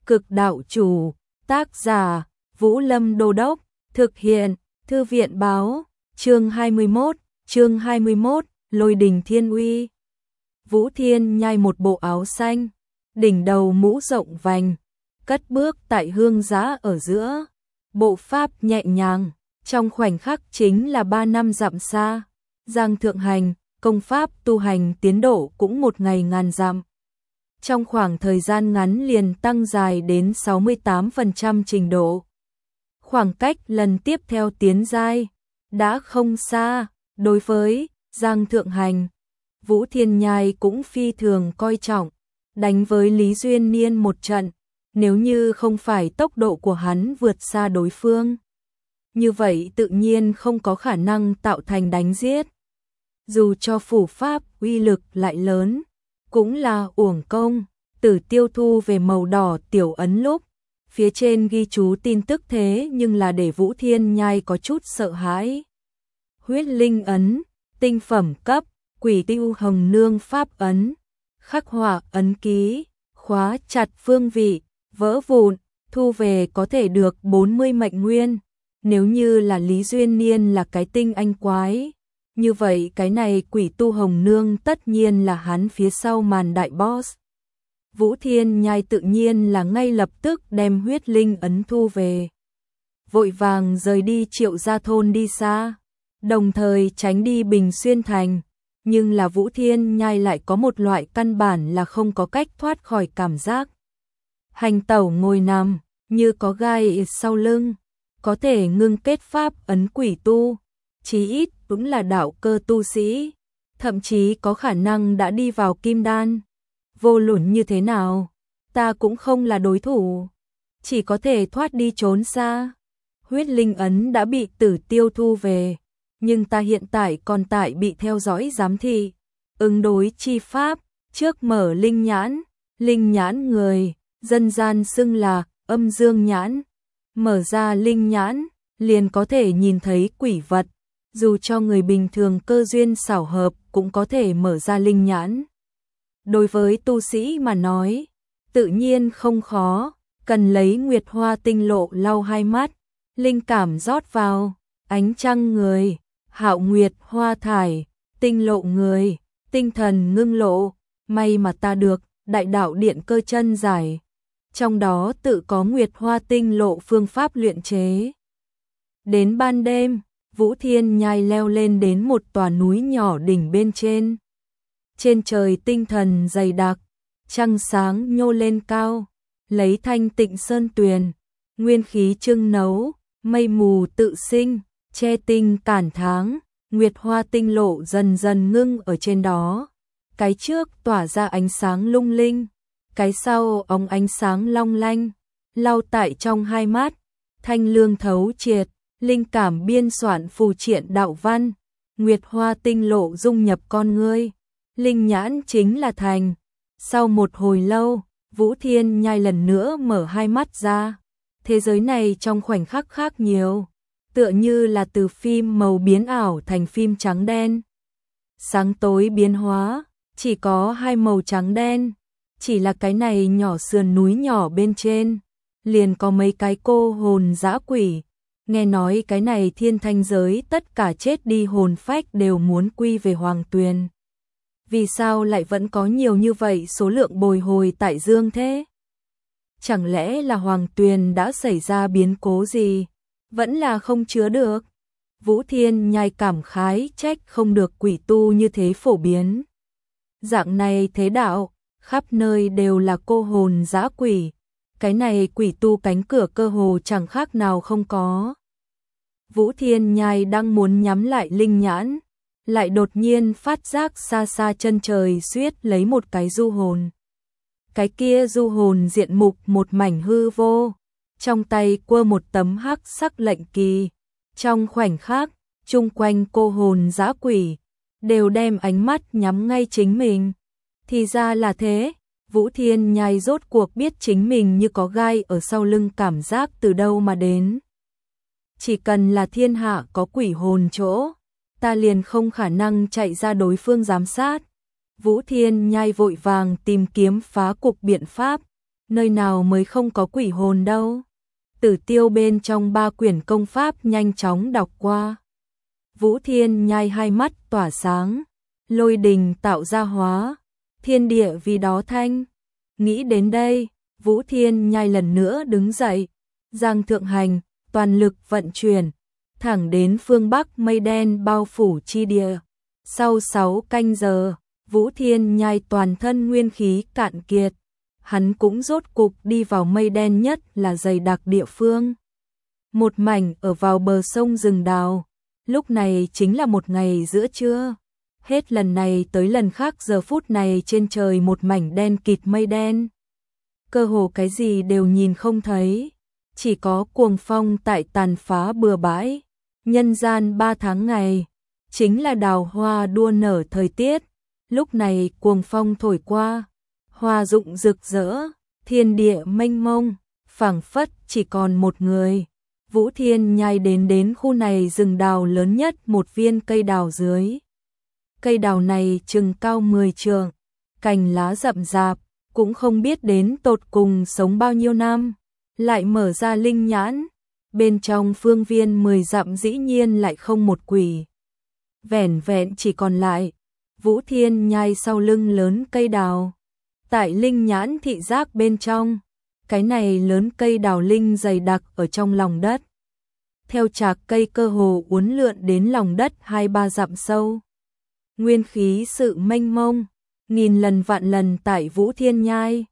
Cực đạo chủ, tác giả, Vũ Lâm Đô Đốc, thực hiện, Thư viện báo, chương 21, Lôi đình thiên uy. Vũ Thiên Nhai một bộ áo xanh, đỉnh đầu mũ rộng vành, cất bước tại hương giá ở giữa, bộ pháp nhẹ nhàng, trong khoảnh khắc chính là 3 năm dặm xa. Giang thượng hành, công pháp tu hành tiến độ cũng 1 ngày ngàn dặm. Trong khoảng thời gian ngắn liền tăng dài đến 68% trình độ. Khoảng cách lần tiếp theo tiến giai đã không xa. Đối với Giang thượng hành, Vũ Thiên Nhai cũng phi thường coi trọng, đánh với Lý Duyên Niên một trận, nếu như không phải tốc độ của hắn vượt xa đối phương, như vậy tự nhiên không có khả năng tạo thành đánh giết. Dù cho phủ pháp uy lực lại lớn, cũng là uổng công. Tử Tiêu thu về màu đỏ tiểu ấn lúc phía trên ghi chú tin tức thế nhưng là để Vũ Thiên Nhai có chút sợ hãi. Huyết linh ấn, tinh phẩm cấp, Quỷ Tiêu Hồng Nương pháp ấn, khắc họa ấn ký, khóa chặt phương vị, vỡ vụn, thu về có thể được 40 mệnh nguyên. Nếu như là Lý Duyên Niên là cái tinh anh quái, như vậy cái này Quỷ Tu Hồng Nương tất nhiên là hắn phía sau màn đại boss. Vũ Thiên Nhai tự nhiên là ngay lập tức đem huyết linh ấn thu về, vội vàng rời đi Triệu Gia thôn đi xa, đồng thời tránh đi Bình Xuyên thành. Nhưng là Vũ Thiên Nhai lại có một loại căn bản là không có cách thoát khỏi cảm giác hành tẩu ngồi nằm như có gai sau lưng, có thể ngưng kết pháp ấn quỷ tu, chí ít cũng là đạo cơ tu sĩ, thậm chí có khả năng đã đi vào kim đan. Vô luận như thế nào, ta cũng không là đối thủ, chỉ có thể thoát đi trốn xa. Huyết linh ấn đã bị Tử Tiêu thu về, nhưng ta hiện tại còn tại bị theo dõi giám thị. Ứng đối chi pháp, trước mở linh nhãn người, dân gian xưng là âm dương nhãn. Mở ra linh nhãn, liền có thể nhìn thấy quỷ vật, dù cho người bình thường cơ duyên xảo hợp cũng có thể mở ra linh nhãn. Đối với tu sĩ mà nói, tự nhiên không khó, cần lấy Nguyệt Hoa tinh lộ lau hai mắt, linh cảm rót vào, ánh trăng người, hạo nguyệt hoa thải, tinh lộ người, tinh thần ngưng lộ, may mà ta được đại đạo điện cơ chân giải. Trong đó tự có Nguyệt Hoa tinh lộ phương pháp luyện chế. Đến ban đêm, Vũ Thiên Nhai leo lên đến một tòa núi nhỏ đỉnh bên trên. Trên trời tinh thần dày đặc, trăng sáng nhô lên cao, lấy thanh tịnh sơn tuyền, nguyên khí trưng nấu, mây mù tự sinh, che tinh cản tháng, Nguyệt Hoa tinh lộ dần dần ngưng ở trên đó. Cái trước tỏa ra ánh sáng lung linh, cái sau óng ánh sáng long lanh, lau tại trong hai mắt, thanh lương thấu triệt, linh cảm biên soạn phù triện đạo văn, Nguyệt Hoa tinh lộ dung nhập con ngươi, linh nhãn chính là thành. Sau một hồi lâu, Vũ Thiên Nhai lần nữa mở hai mắt ra, thế giới này trong khoảnh khắc khác nhiều, tựa như là từ phim màu biến ảo thành phim trắng đen. Sáng tối biến hóa, chỉ có hai màu trắng đen, chỉ là cái này nhỏ sườn núi nhỏ bên trên, liền có mấy cái cô hồn dã quỷ. Nghe nói cái này thiên thanh giới tất cả chết đi hồn phách đều muốn quy về Hoàng Tuyền. Vì sao lại vẫn có nhiều như vậy số lượng bồi hồi tại dương thế? Chẳng lẽ là Hoàng Tuyền đã xảy ra biến cố gì? Vẫn là không chứa được. Vũ Thiên Nhai cảm khái trách không được quỷ tu như thế phổ biến. Dạng này thế đạo, khắp nơi đều là cô hồn dã quỷ. Cái này quỷ tu cánh cửa cơ hồ chẳng khác nào không có. Vũ Thiên Nhai đang muốn nhắm lại linh nhãn, lại đột nhiên phát giác xa xa chân trời suýt lấy một cái du hồn. Cái kia du hồn diện mục một mảnh hư vô, trong tay quơ một tấm hắc sắc lệnh kỳ. Trong khoảnh khắc, chung quanh cô hồn dã quỷ đều đem ánh mắt nhắm ngay chính mình. Thì ra là thế, Vũ Thiên Nhai rốt cuộc biết chính mình như có gai ở sau lưng cảm giác từ đâu mà đến. Chỉ cần là thiên hạ có quỷ hồn chỗ, ta liền không khả năng chạy ra đối phương giám sát. Vũ Thiên Nhai vội vàng tìm kiếm phá cục biện pháp, nơi nào mới không có quỷ hồn đâu. Tử Tiêu bên trong 3 quyển công pháp nhanh chóng đọc qua. Vũ Thiên Nhai hai mắt tỏa sáng, lôi đình tạo ra hóa, thiên địa vì đó thanh. Nghĩ đến đây, Vũ Thiên Nhai lần nữa đứng dậy, giang thượng hành, toàn lực vận chuyển, thẳng đến phương Bắc mây đen bao phủ chi địa. Sau 6 canh giờ, Vũ Thiên Nhai toàn thân nguyên khí cạn kiệt, hắn cũng rốt cục đi vào mây đen nhất là dày đặc địa phương. Một mảnh ở vào bờ sông rừng đào, lúc này chính là một ngày giữa trưa. Hết lần này tới lần khác giờ phút này trên trời một mảnh đen kịt mây đen. Cơ hồ cái gì đều nhìn không thấy, chỉ có cuồng phong tại tàn phá bừa bãi. Nhân gian 3 tháng ngày, chính là đào hoa đua nở thời tiết. Lúc này cuồng phong thổi qua, hoa rụng rực rỡ, thiên địa mênh mông, phảng phất chỉ còn một người. Vũ Thiên Nhai đến khu này rừng đào lớn nhất một viên cây đào dưới. Cây đào này chừng cao 10 trượng, cành lá rậm rạp, cũng không biết đến tột cùng sống bao nhiêu năm. Lại mở ra linh nhãn, bên trong phương viên 10 dặm dĩ nhiên lại không một quỷ. Vẻn vẹn chỉ còn lại Vũ Thiên Nhai sau lưng lớn cây đào. Tại linh nhãn thị giác bên trong, cái này lớn cây đào linh dày đặc ở trong lòng đất. Theo trạc cây cơ hồ uốn lượn đến lòng đất 2-3 dặm sâu. Nguyên khí sự mênh mông, nghìn lần vạn lần tại Vũ Thiên Nhai.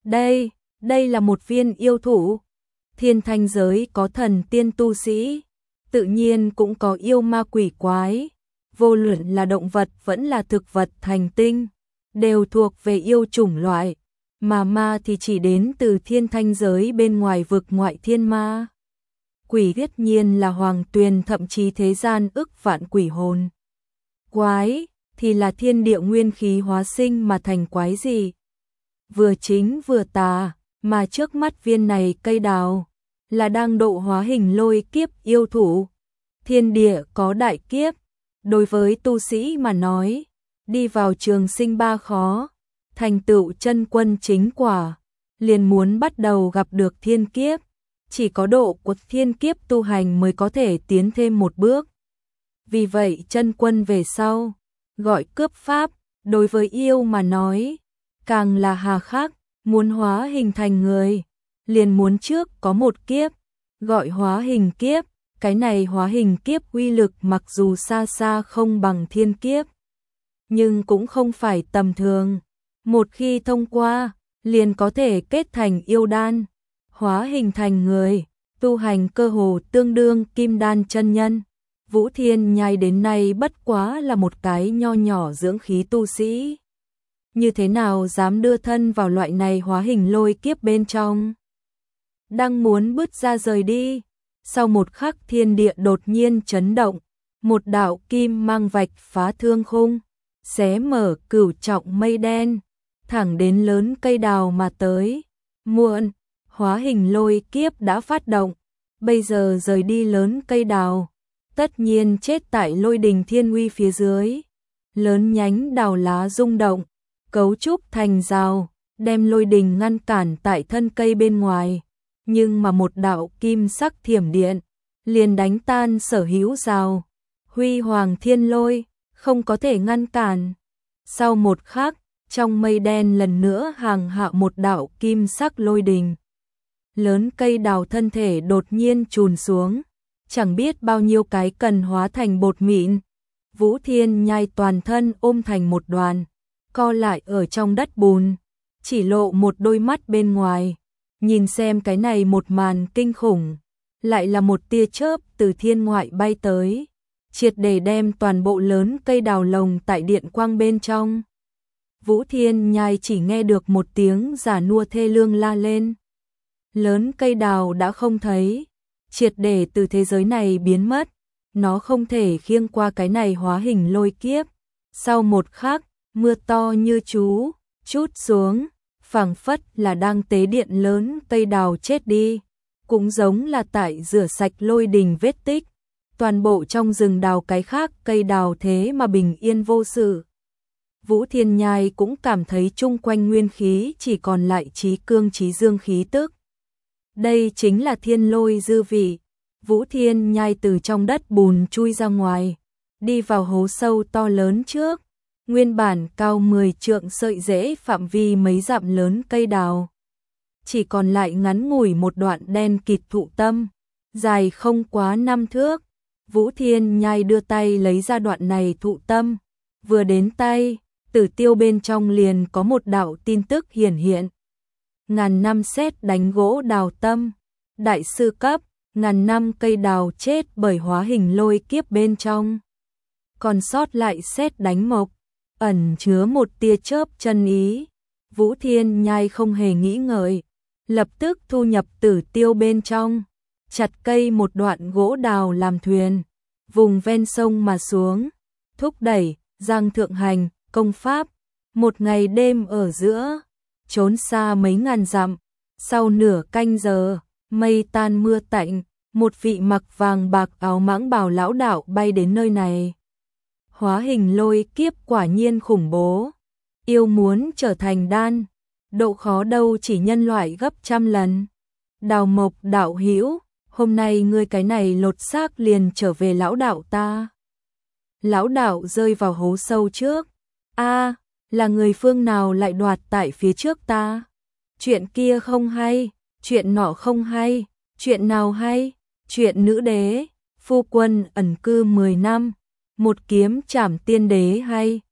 Đây là một viên yêu thụ. Thiên thanh giới có thần tiên tu sĩ, tự nhiên cũng có yêu ma quỷ quái. Vô luận là động vật vẫn là thực vật thành tinh, đều thuộc về yêu chủng loại, mà ma thì chỉ đến từ thiên thanh giới bên ngoài vực ngoại thiên ma. Quỷ tất nhiên là hoàng tuyền, thậm chí thế gian ức vạn quỷ hồn. Quái thì là thiên địa nguyên khí hóa sinh mà thành quái gì. Vừa chính vừa tà, mà trước mắt viên này cây đào là đang độ hóa hình lôi kiếp yêu thủ. Thiên địa có đại kiếp, đối với tu sĩ mà nói, đi vào trường sinh 3 khó, thành tựu chân quân chính quả, liền muốn bắt đầu gặp được thiên kiếp. Chỉ có độ của thiên kiếp tu hành mới có thể tiến thêm một bước. Vì vậy chân quân về sau, gọi cướp pháp, đối với yêu mà nói, càng là hà khắc, muốn hóa hình thành người, liền muốn trước có một kiếp, gọi hóa hình kiếp. Cái này hóa hình kiếp uy lực mặc dù xa xa không bằng thiên kiếp, nhưng cũng không phải tầm thường. Một khi thông qua, liền có thể kết thành yêu đan, hóa hình thành người, tu hành cơ hồ tương đương kim đan chân nhân. Vũ Thiên Nhai đến nay bất quá là một cái nho nhỏ dưỡng khí tu sĩ. Như thế nào dám đưa thân vào loại này hóa hình lôi kiếp bên trong? Đang muốn bứt ra rời đi, sau một khắc thiên địa đột nhiên chấn động, một đạo kim mang vạch phá thương khung, xé mở cửu trọng mây đen, thẳng đến lớn cây đào mà tới. Muộn, hóa hình lôi kiếp đã phát động, bây giờ rời đi lớn cây đào, tất nhiên chết tại lôi đình thiên uy phía dưới. Lớn nhánh đào lá rung động, cấu trúc thành rào, đem lôi đình ngăn cản tại thân cây bên ngoài. Nhưng mà một đạo kim sắc thiểm điện liền đánh tan sở hữu rào. Huy hoàng thiên lôi không có thể ngăn cản. Sau một khắc, trong mây đen lần nữa hàng hạ một đạo kim sắc lôi đình. Lớn cây đào thân thể đột nhiên chùn xuống, chẳng biết bao nhiêu cái cần hóa thành bột mịn. Vũ Thiên Nhai toàn thân ôm thành một đoàn, co lại ở trong đất bùn, chỉ lộ một đôi mắt bên ngoài. Nhìn xem cái này một màn kinh khủng, lại là một tia chớp từ thiên ngoại bay tới, triệt để đem toàn bộ lớn cây đào lồng tại điện quang bên trong. Vũ Thiên Nhai chỉ nghe được một tiếng già nua thê lương la lên. Lớn cây đào đã không thấy, triệt để từ thế giới này biến mất, nó không thể khiêng qua cái này hóa hình lôi kiếp. Sau một khắc, mưa to như chú trút xuống, phảng phất là đang tế điện lớn cây đào chết đi, cũng giống là tại rửa sạch lôi đình vết tích. Toàn bộ trong rừng đào cái khác cây đào thế mà bình yên vô sự. Vũ Thiên Nhai cũng cảm thấy chung quanh nguyên khí chỉ còn lại trí cương trí dương khí tức. Đây chính là thiên lôi dư vị. Vũ Thiên Nhai từ trong đất bùn chui ra ngoài, đi vào hố sâu to lớn trước. Nguyên bản cao 10 trượng sợi rễ phạm vi mấy dặm lớn cây đào. Chỉ còn lại ngắn ngủi một đoạn đen kịt thụ tâm, dài không quá 5 thước. Vũ Thiên Nhai đưa tay lấy ra đoạn này thụ tâm, vừa đến tay, tử tiêu bên trong liền có một đạo tin tức hiển hiện. Ngàn năm sét đánh gỗ đào tâm, đại sư cấp, ngàn năm cây đào chết bởi hóa hình lôi kiếp bên trong. Còn sót lại sét đánh mộc, ẩn chứa một tia chớp chân ý. Vũ Thiên Nhai không hề nghĩ ngợi, lập tức thu nhập tử tiêu bên trong, chặt cây một đoạn gỗ đào làm thuyền, vùng ven sông mà xuống, thúc đẩy, giang thượng hành, công pháp, một ngày đêm ở giữa, trốn xa mấy ngàn dặm. Sau nửa canh giờ, mây tan mưa tạnh, một vị mặc vàng bạc áo mãng bào lão đạo bay đến nơi này. Hóa hình lôi kiếp quả nhiên khủng bố, yêu muốn trở thành đan, độ khó đâu chỉ nhân loại gấp trăm lần. Đào Mộc đạo hữu, hôm nay ngươi cái này lột xác liền trở về lão đạo ta. Lão đạo rơi vào hố sâu trước. A, là người phương nào lại đoạt tại phía trước ta? Chuyện kia không hay, chuyện nọ không hay, chuyện nào hay? Chuyện nữ đế, phu quân ẩn cư 10 năm, một kiếm trảm tiên đế hay?